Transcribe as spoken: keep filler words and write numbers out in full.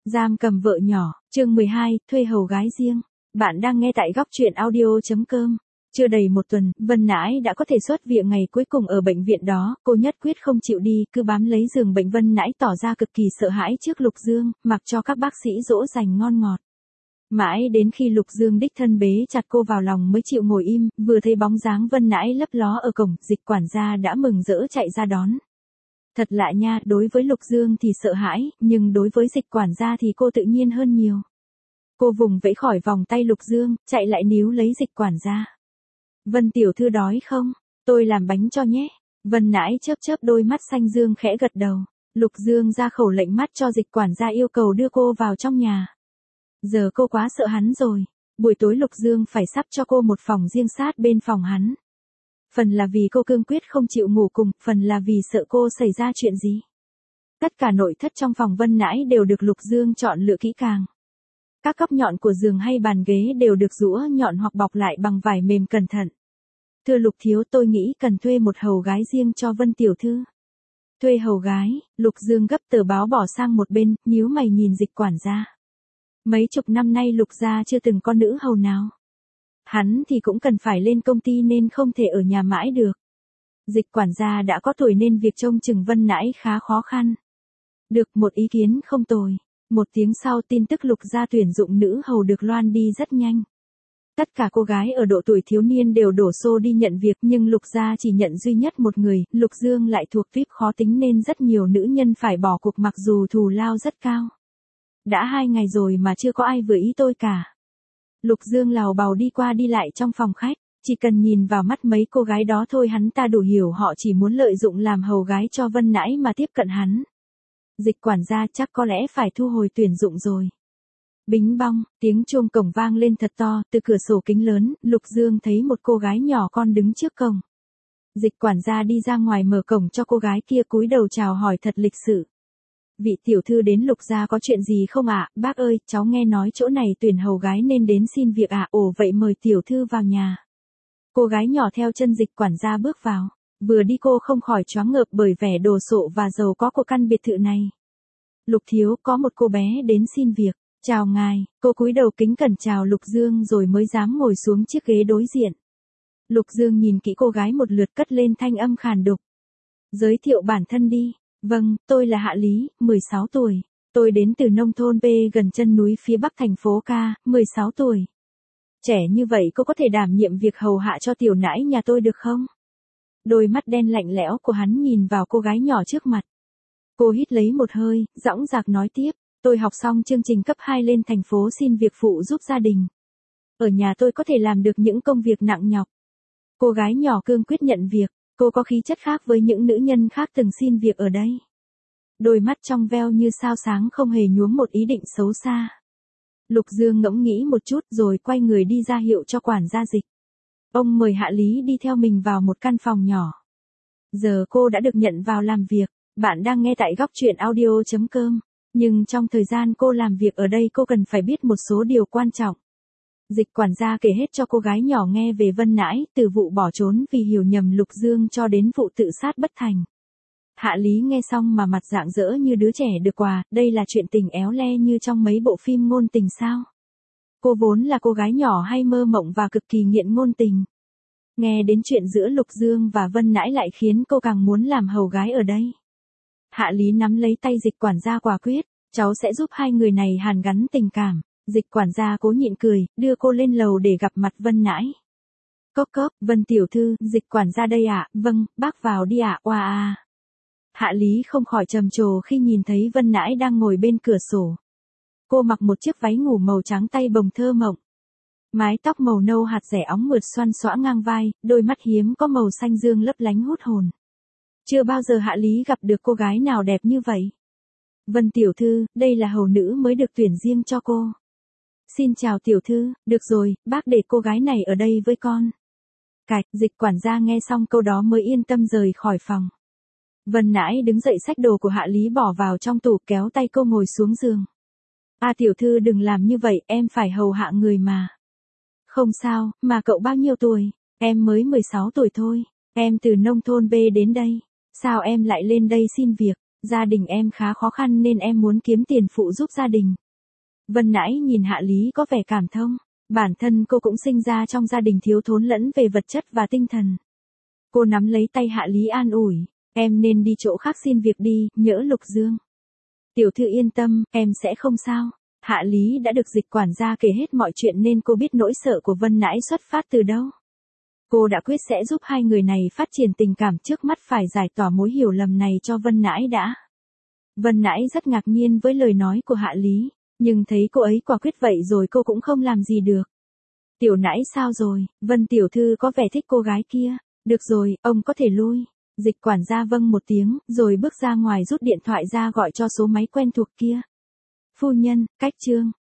Giam cầm vợ nhỏ, chương mười hai, thuê hầu gái riêng. Bạn đang nghe tại góc truyện audio chấm com. Chưa đầy một tuần, Vân Nãi đã có thể xuất viện ngày cuối cùng ở bệnh viện đó, cô nhất quyết không chịu đi, cứ bám lấy giường bệnh. Vân Nãi tỏ ra cực kỳ sợ hãi trước Lục Dương, mặc cho các bác sĩ dỗ dành ngon ngọt. Mãi đến khi Lục Dương đích thân bế chặt cô vào lòng mới chịu ngồi im, vừa thấy bóng dáng Vân Nãi lấp ló ở cổng, Dịch quản gia đã mừng rỡ chạy ra đón. Thật lạ nha, đối với Lục Dương thì sợ hãi, nhưng đối với Dịch quản gia thì cô tự nhiên hơn nhiều. Cô vùng vẫy khỏi vòng tay Lục Dương, chạy lại níu lấy Dịch quản gia. Vân tiểu thư đói không? Tôi làm bánh cho nhé. Vân Nãi chớp chớp đôi mắt xanh dương khẽ gật đầu. Lục Dương ra khẩu lệnh mắt cho Dịch quản gia yêu cầu đưa cô vào trong nhà. Giờ cô quá sợ hắn rồi. Buổi tối Lục Dương phải sắp cho cô một phòng riêng sát bên phòng hắn. Phần là vì cô cương quyết không chịu ngủ cùng, phần là vì sợ cô xảy ra chuyện gì. Tất cả nội thất trong phòng Vân Nãi đều được Lục Dương chọn lựa kỹ càng. Các góc nhọn của giường hay bàn ghế đều được rũa nhọn hoặc bọc lại bằng vải mềm cẩn thận. Thưa Lục thiếu, tôi nghĩ cần thuê một hầu gái riêng cho Vân tiểu thư. Thuê hầu gái, Lục Dương gấp tờ báo bỏ sang một bên, nhíu mày nhìn Dịch quản gia. Mấy chục năm nay Lục gia chưa từng có nữ hầu nào. Hắn thì cũng cần phải lên công ty nên không thể ở nhà mãi được. Dịch quản gia đã có tuổi nên việc trông chừng Vân Nãi khá khó khăn. Được, một ý kiến không tồi. Một tiếng sau tin tức Lục gia tuyển dụng nữ hầu được loan đi rất nhanh. Tất cả cô gái ở độ tuổi thiếu niên đều đổ xô đi nhận việc, nhưng Lục gia chỉ nhận duy nhất một người. Lục Dương lại thuộc vi ai pi khó tính nên rất nhiều nữ nhân phải bỏ cuộc mặc dù thù lao rất cao. Đã hai ngày rồi mà chưa có ai vừa ý tôi cả. Lục Dương lào bào đi qua đi lại trong phòng khách, chỉ cần nhìn vào mắt mấy cô gái đó thôi hắn ta đủ hiểu họ chỉ muốn lợi dụng làm hầu gái cho Vân Nãi mà tiếp cận hắn. Dịch quản gia chắc có lẽ phải thu hồi tuyển dụng rồi. Bính bong, tiếng chuông cổng vang lên thật to, từ cửa sổ kính lớn, Lục Dương thấy một cô gái nhỏ con đứng trước cổng. Dịch quản gia đi ra ngoài mở cổng cho cô gái kia cúi đầu chào hỏi thật lịch sự. Vị tiểu thư đến Lục gia có chuyện gì không ạ? Bác ơi, cháu nghe nói chỗ này tuyển hầu gái nên đến xin việc ạ. Ồ vậy mời tiểu thư vào nhà. Cô gái nhỏ theo chân Dịch quản gia bước vào. Vừa đi cô không khỏi choáng ngợp bởi vẻ đồ sộ và giàu có của căn biệt thự này. Lục thiếu, có một cô bé đến xin việc. Chào ngài. Cô cúi đầu kính cẩn chào Lục Dương rồi mới dám ngồi xuống chiếc ghế đối diện. Lục Dương nhìn kỹ cô gái một lượt cất lên thanh âm khàn đục. Giới thiệu bản thân đi. Vâng, tôi là Hạ Lý, mười sáu tuổi. Tôi đến từ nông thôn P gần chân núi phía bắc thành phố K, mười sáu tuổi. Trẻ như vậy cô có thể đảm nhiệm việc hầu hạ cho tiểu nãi nhà tôi được không? Đôi mắt đen lạnh lẽo của hắn nhìn vào cô gái nhỏ trước mặt. Cô hít lấy một hơi, dõng dạc nói tiếp. Tôi học xong chương trình cấp hai lên thành phố xin việc phụ giúp gia đình. Ở nhà tôi có thể làm được những công việc nặng nhọc. Cô gái nhỏ cương quyết nhận việc. Cô có khí chất khác với những nữ nhân khác từng xin việc ở đây. Đôi mắt trong veo như sao sáng không hề nhuốm một ý định xấu xa. Lục Dương ngẫm nghĩ một chút rồi quay người đi ra hiệu cho quản gia Dịch. Ông mời Hạ Lý đi theo mình vào một căn phòng nhỏ. Giờ cô đã được nhận vào làm việc. Bạn đang nghe tại góc truyện audio chấm com. Nhưng trong thời gian cô làm việc ở đây cô cần phải biết một số điều quan trọng. Dịch quản gia kể hết cho cô gái nhỏ nghe về Vân Nãi, từ vụ bỏ trốn vì hiểu nhầm Lục Dương cho đến vụ tự sát bất thành. Hạ Lý nghe xong mà mặt rạng rỡ như đứa trẻ được quà, đây là chuyện tình éo le như trong mấy bộ phim ngôn tình sao? Cô vốn là cô gái nhỏ hay mơ mộng và cực kỳ nghiện ngôn tình. Nghe đến chuyện giữa Lục Dương và Vân Nãi lại khiến cô càng muốn làm hầu gái ở đây. Hạ Lý nắm lấy tay Dịch quản gia quả quyết, cháu sẽ giúp hai người này hàn gắn tình cảm. Dịch quản gia cố nhịn cười, đưa cô lên lầu để gặp mặt Vân Nãi. Cốc cốc, Vân tiểu thư, Dịch quản gia đây ạ. Vâng, bác vào đi ạ. Oa à. Hạ Lý không khỏi trầm trồ khi nhìn thấy Vân Nãi đang ngồi bên cửa sổ. Cô mặc một chiếc váy ngủ màu trắng tay bồng thơ mộng. Mái tóc màu nâu hạt rẻ óng mượt xoăn xõa ngang vai, đôi mắt hiếm có màu xanh dương lấp lánh hút hồn. Chưa bao giờ Hạ Lý gặp được cô gái nào đẹp như vậy. Vân tiểu thư, đây là hầu nữ mới được tuyển riêng cho cô. Xin chào tiểu thư, được rồi, bác để cô gái này ở đây với con. Cạch, Dịch quản gia nghe xong câu đó mới yên tâm rời khỏi phòng. Vân Nãi đứng dậy xách đồ của Hạ Lý bỏ vào trong tủ kéo tay cô ngồi xuống giường. À tiểu thư đừng làm như vậy, em phải hầu hạ người mà. Không sao, mà cậu bao nhiêu tuổi? Em mới mười sáu tuổi thôi, em từ nông thôn B đến đây. Sao em lại lên đây xin việc? Gia đình em khá khó khăn nên em muốn kiếm tiền phụ giúp gia đình. Vân Nãi nhìn Hạ Lý có vẻ cảm thông. Bản thân cô cũng sinh ra trong gia đình thiếu thốn lẫn về vật chất và tinh thần. Cô nắm lấy tay Hạ Lý an ủi. Em nên đi chỗ khác xin việc đi, nhỡ Lục Dương. Tiểu thư yên tâm, em sẽ không sao. Hạ Lý đã được Dịch quản gia kể hết mọi chuyện nên cô biết nỗi sợ của Vân Nãi xuất phát từ đâu. Cô đã quyết sẽ giúp hai người này phát triển tình cảm, trước mắt phải giải tỏa mối hiểu lầm này cho Vân Nãi đã. Vân Nãi rất ngạc nhiên với lời nói của Hạ Lý, nhưng thấy cô ấy quả quyết vậy rồi cô cũng không làm gì được. Tiểu Nãi sao rồi, Vân tiểu thư có vẻ thích cô gái kia. Được rồi, ông có thể lui. Dịch quản gia vâng một tiếng, rồi bước ra ngoài rút điện thoại ra gọi cho số máy quen thuộc kia. Phu nhân, cách Trương.